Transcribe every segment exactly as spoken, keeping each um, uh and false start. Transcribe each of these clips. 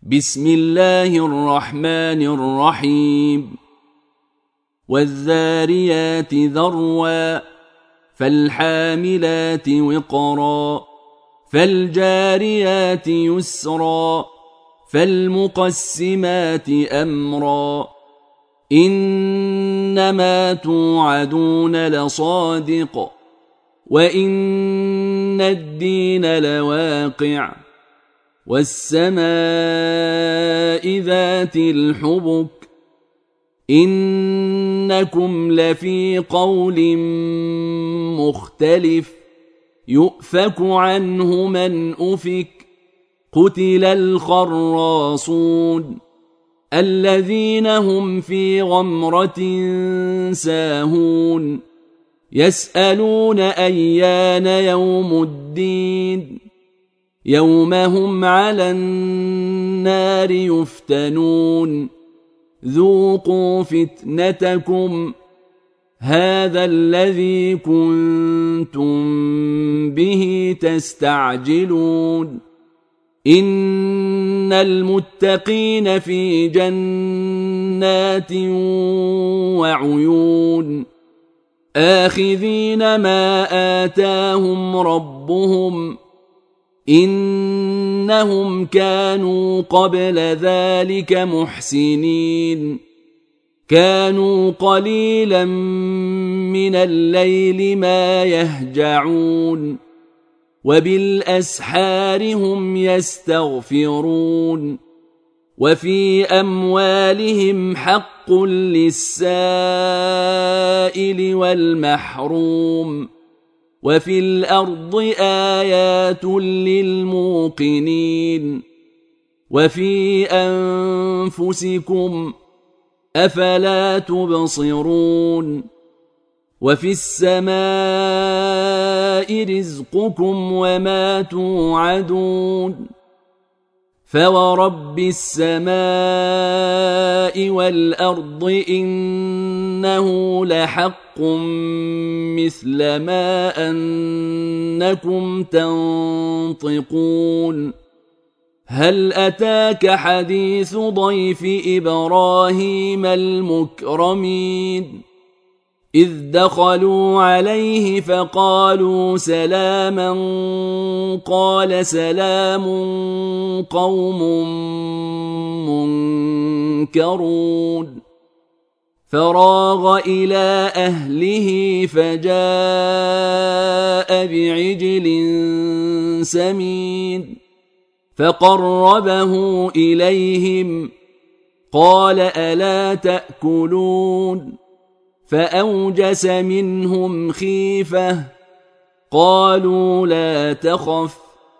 بسم الله الرحمن الرحيم والذاريات ذروا فالحاملات وقرا فالجاريات يسرا فالمقسمات أمرا إنما توعدون لصادق وإن الدين لواقع والسماء ذات الحبك إنكم لفي قول مختلف يؤفك عنه من أفك قتل الخراصون الذين هم في غمرة ساهون يسألون أيان يوم الدين يوم هم على النار يفتنون ذوقوا فتنتكم هذا الذي كنتم به تستعجلون إن المتقين في جنات وعيون آخذين ما آتاهم ربهم إنهم كانوا قبل ذلك محسنين كانوا قليلا من الليل ما يهجعون وبالأسحار هم يستغفرون وفي أموالهم حق للسائل والمحروم وفي الأرض آيات للموقنين وفي أنفسكم أفلا تبصرون وفي السماء رزقكم وما توعدون فورب السماء والأرض إنه لحق مثل ما أنكم تنطقون هل أتاك حديث ضيف إبراهيم المكرمين إذ دخلوا عليه فقالوا سلاما قال سلام قوم منكرون فراغ إلى أهله فجاء بعجل سمين فقربه إليهم قال ألا تأكلون فأوجس منهم خيفة قالوا لا تخف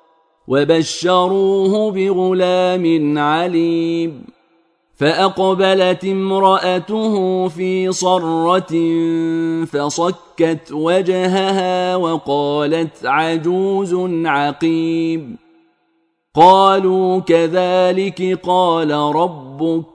وبشروه بغلام عليم فأقبلت امرأته في صرة فصكت وجهها وقالت عجوز عقيم قالوا كذلك قال ربك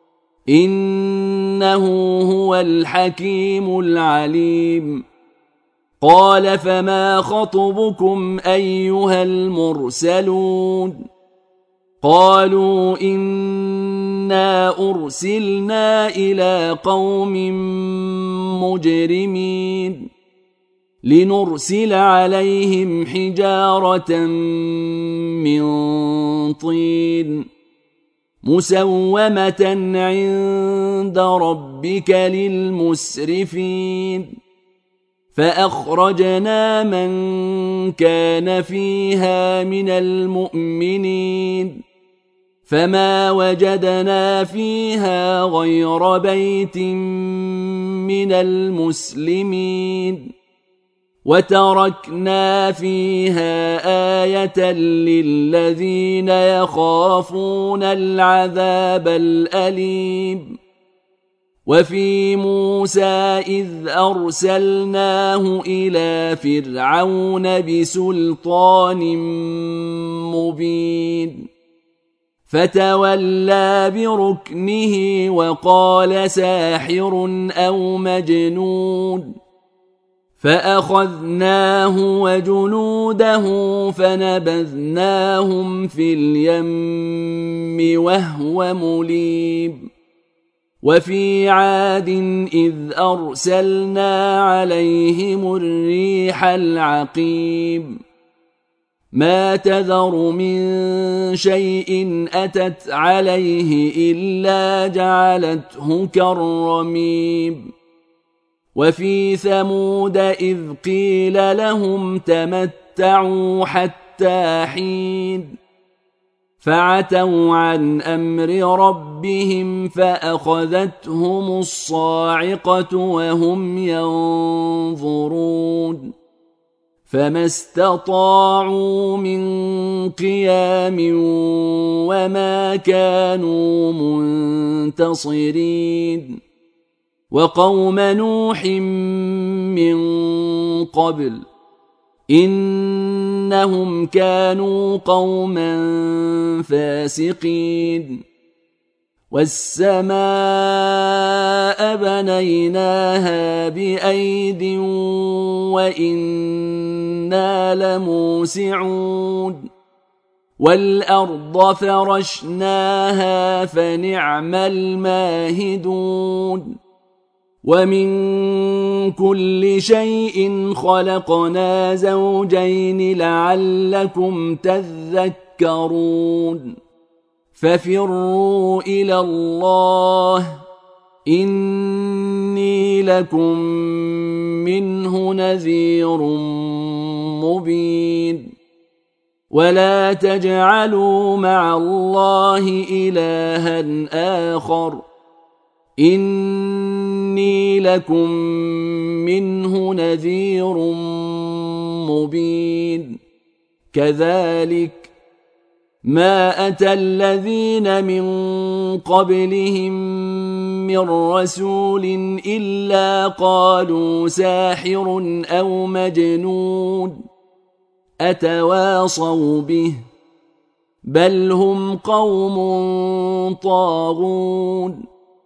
إنه هو الحكيم العليم قال فما خطبكم أيها المرسلون قالوا إنا أرسلنا إلى قوم مجرمين لنرسل عليهم حجارة من طين مسومة عند ربك للمسرفين فأخرجنا من كان فيها من المؤمنين فما وجدنا فيها غير بيت من المسلمين وتركنا فيها آية للذين يخافون العذاب الأليم وفي موسى إذ أرسلناه إلى فرعون بسلطان مبين فتولى بركنه وقال ساحر أو مجنون فأخذناه وجنوده فنبذناهم في اليم وهو مليم وفي عاد إذ أرسلنا عليهم الريح العقيم ما تذر من شيء أتت عليه إلا جعلته كالرميم وفي ثمود إذ قيل لهم تمتعوا حتى حين فعتوا عن أمر ربهم فأخذتهم الصاعقة وهم ينظرون فما استطاعوا من قيام وما كانوا منتصرين وقوم نوح من قبل إنهم كانوا قوما فاسقين والسماء بنيناها بأيد وإنا لموسعون والأرض فرشناها فنعم الماهدون ومن كل شيء خلقنا زوجين لعلكم تذكرون ففروا إلى الله إني لكم منه نذير مبين ولا تجعلوا مع الله إلها آخر إني لكم منه نذير مبين كذلك ما أتى الذين من قبلهم من رسول إلا قالوا ساحر أو مجنون أتواصوا به بل هم قوم طاغون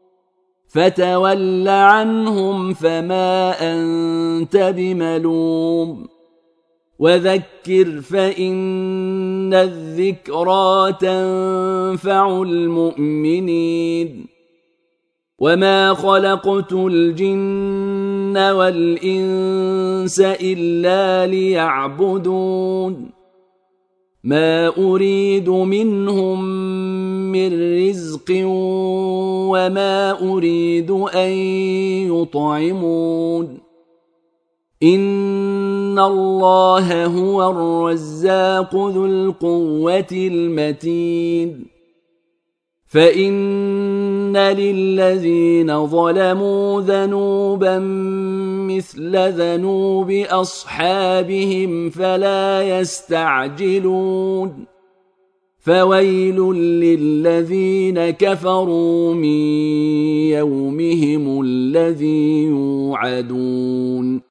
فتول عنهم فما أنت بملوم وذكر فإن الذكرى تنفع المؤمنين وما خلقت الجن والإنس إلا ليعبدون ما أريد منهم من رزق وما أريد أن يطعمون إن الله هو الرزاق ذو القوة المتين فإن للذين ظلموا ذنوبا مثل ذنوب أصحابهم فلا يستعجلون فويل للذين كفروا من يومهم الذي يوعدون